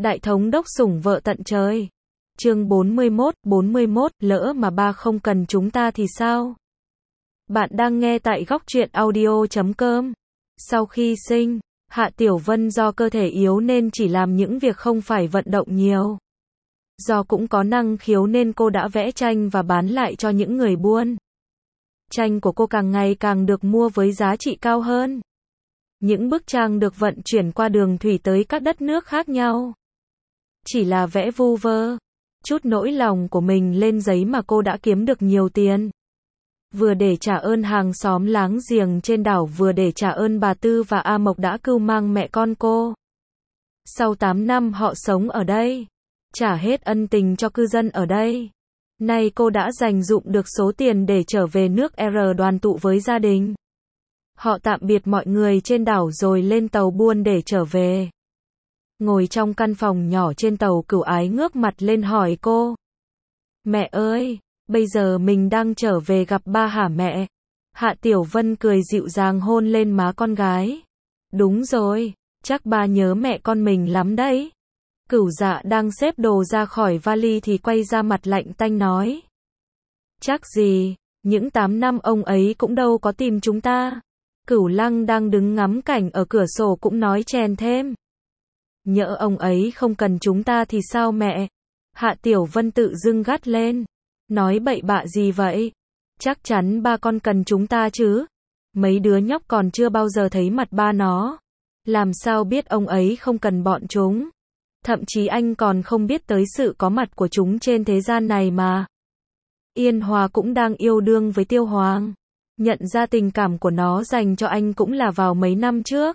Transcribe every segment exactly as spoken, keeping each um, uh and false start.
Đại thống đốc sủng vợ tận trời. Chương bốn mươi mốt, bốn mươi mốt, lỡ mà ba không cần chúng ta thì sao? Bạn đang nghe tại góc truyện audio chấm com. Sau khi sinh, Hạ Tiểu Vân do cơ thể yếu nên chỉ làm những việc không phải vận động nhiều. Do cũng có năng khiếu nên cô đã vẽ tranh và bán lại cho những người buôn. Tranh của cô càng ngày càng được mua với giá trị cao hơn. Những bức tranh được vận chuyển qua đường thủy tới các đất nước khác nhau. Chỉ là vẽ vu vơ, chút nỗi lòng của mình lên giấy mà cô đã kiếm được nhiều tiền. Vừa để trả ơn hàng xóm láng giềng trên đảo, vừa để trả ơn bà Tư và A Mộc đã cưu mang mẹ con cô. Sau tám năm họ sống ở đây, trả hết ân tình cho cư dân ở đây. Nay cô đã dành dụm được số tiền để trở về nước R đoàn tụ với gia đình. Họ tạm biệt mọi người trên đảo rồi lên tàu buôn để trở về. Ngồi trong căn phòng nhỏ trên tàu, Cửu Ái ngước mặt lên hỏi cô. Mẹ ơi, bây giờ mình đang trở về gặp ba hả mẹ? Hạ Tiểu Vân cười dịu dàng hôn lên má con gái. Đúng rồi, chắc ba nhớ mẹ con mình lắm đấy. Cửu Dạ đang xếp đồ ra khỏi vali thì quay ra mặt lạnh tanh nói. Chắc gì, những tám năm ông ấy cũng đâu có tìm chúng ta. Cửu Lăng đang đứng ngắm cảnh ở cửa sổ cũng nói chèn thêm. Nhỡ ông ấy không cần chúng ta thì sao mẹ? Hạ Tiểu Vân tự dưng gắt lên. Nói bậy bạ gì vậy? Chắc chắn ba con cần chúng ta chứ. Mấy đứa nhóc còn chưa bao giờ thấy mặt ba nó. Làm sao biết ông ấy không cần bọn chúng? Thậm chí anh còn không biết tới sự có mặt của chúng trên thế gian này mà. Yên Hòa cũng đang yêu đương với Tiêu Hoàng. Nhận ra tình cảm của nó dành cho anh cũng là vào mấy năm trước.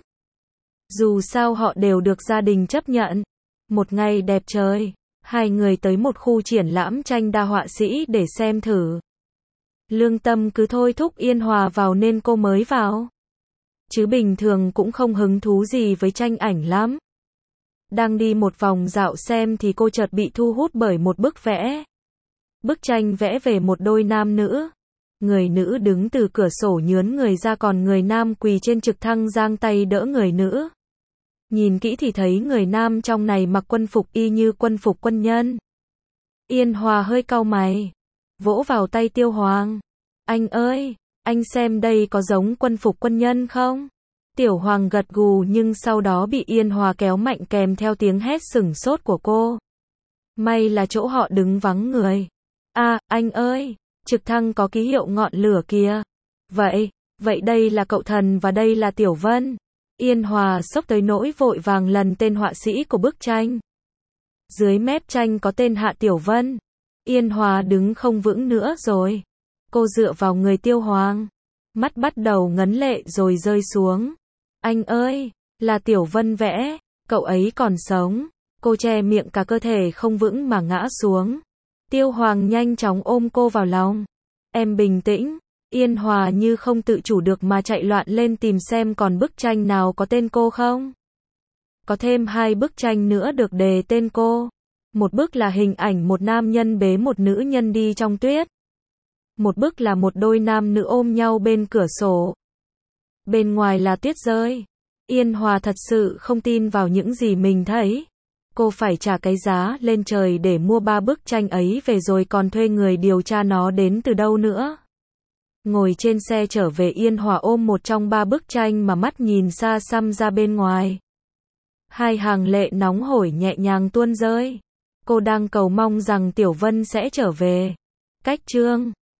Dù sao họ đều được gia đình chấp nhận. Một ngày đẹp trời, hai người tới một khu triển lãm tranh đa họa sĩ để xem thử. Lương Tâm cứ thôi thúc Yên Hòa vào nên cô mới vào. Chứ bình thường cũng không hứng thú gì với tranh ảnh lắm. Đang đi một vòng dạo xem thì cô chợt bị thu hút bởi một bức vẽ. Bức tranh vẽ về một đôi nam nữ. Người nữ đứng từ cửa sổ nhướn người ra, còn người nam quỳ trên trực thăng giang tay đỡ người nữ. Nhìn kỹ thì thấy người nam trong này mặc quân phục y như quân phục quân nhân. Yên Hòa hơi cau mày, vỗ vào tay Tiêu Hoàng. Anh ơi, anh xem đây có giống quân phục quân nhân không? Tiểu Hoàng gật gù nhưng sau đó bị Yên Hòa kéo mạnh kèm theo tiếng hét sửng sốt của cô. May là chỗ họ đứng vắng người. À, anh ơi, trực thăng có ký hiệu ngọn lửa kìa. Vậy, vậy đây là cậu Thần và đây là Tiểu Vân. Yên Hòa sốc tới nỗi vội vàng lần tên họa sĩ của bức tranh. Dưới mép tranh có tên Hạ Tiểu Vân. Yên Hòa đứng không vững nữa rồi. Cô dựa vào người Tiêu Hoàng. Mắt bắt đầu ngấn lệ rồi rơi xuống. Anh ơi, là Tiểu Vân vẽ, cậu ấy còn sống. Cô che miệng, cả cơ thể không vững mà ngã xuống. Tiêu Hoàng nhanh chóng ôm cô vào lòng. Em bình tĩnh. Yên Hòa như không tự chủ được mà chạy loạn lên tìm xem còn bức tranh nào có tên cô không. Có thêm hai bức tranh nữa được đề tên cô. Một bức là hình ảnh một nam nhân bế một nữ nhân đi trong tuyết. Một bức là một đôi nam nữ ôm nhau bên cửa sổ. Bên ngoài là tuyết rơi. Yên Hòa thật sự không tin vào những gì mình thấy. Cô phải trả cái giá lên trời để mua ba bức tranh ấy về rồi còn thuê người điều tra nó đến từ đâu nữa. Ngồi trên xe trở về, Yên Hòa ôm một trong ba bức tranh mà mắt nhìn xa xăm ra bên ngoài. Hai hàng lệ nóng hổi nhẹ nhàng tuôn rơi. Cô đang cầu mong rằng Tiểu Vân sẽ trở về. Cách chương